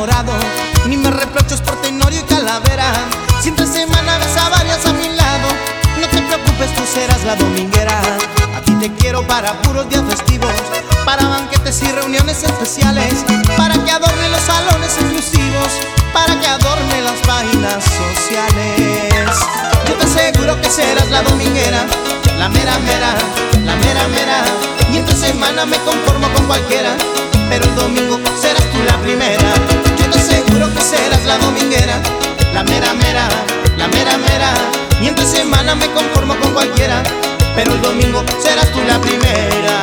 enamorado, ni me reproches por Tenorio y Calavera. Si entre semana ves a varias a mi lado, no te preocupes, tú serás la dominguera. A ti te quiero para puros días festivos, para banquetes y reuniones especiales, para que adorne los salones exclusivos, para que adorne las páginas sociales. Yo te aseguro que serás la dominguera, la mera mera, la mera mera. Y entre semana me conformo con cualquiera, pero el domingo serás tú la primera. Yo te aseguro que serás la dominguera, la mera mera, la mera mera. Y entre semana me conformo con cualquiera, pero el domingo serás tú la primera.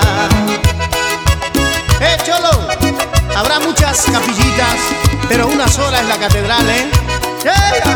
Cholo, habrá muchas capillitas, pero una sola es la catedral, Yeah.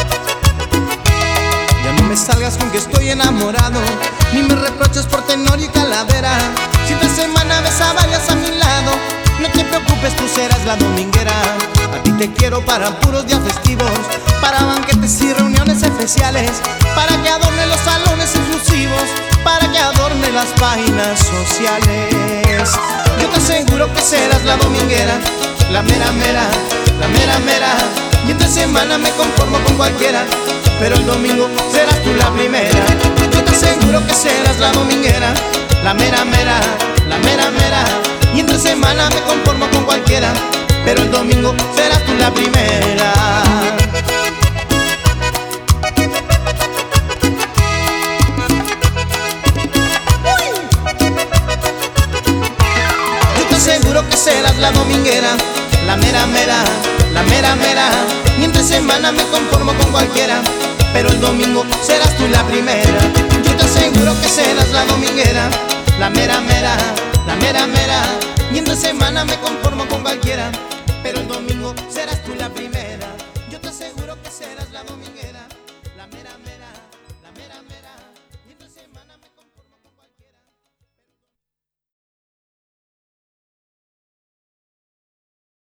Ya no me salgas con que estoy enamorado, ni me reproches por Tenorio y Calavera. Si entre semana ves a varias a mi lado, no te preocupes, tú serás la dominguera. A ti te quiero para puros días festivos, para banquetes y reuniones especiales, para que adorne los salones exclusivos, para que adorne las páginas sociales. Yo te aseguro que serás la dominguera, la mera mera, la mera mera. Y entre semana me conformo con cualquiera, pero el domingo serás tú la primera. Yo te aseguro que serás la dominguera, la mera mera, la mera mera. Y entre semana me conformo con cualquiera, pero el domingo serás tú la primera. Yo te aseguro que serás la dominguera, la mera mera, la mera mera. Y entre semana me conformo con cualquiera, pero el domingo serás tú la primera. Yo te aseguro que serás la dominguera, la mera mera,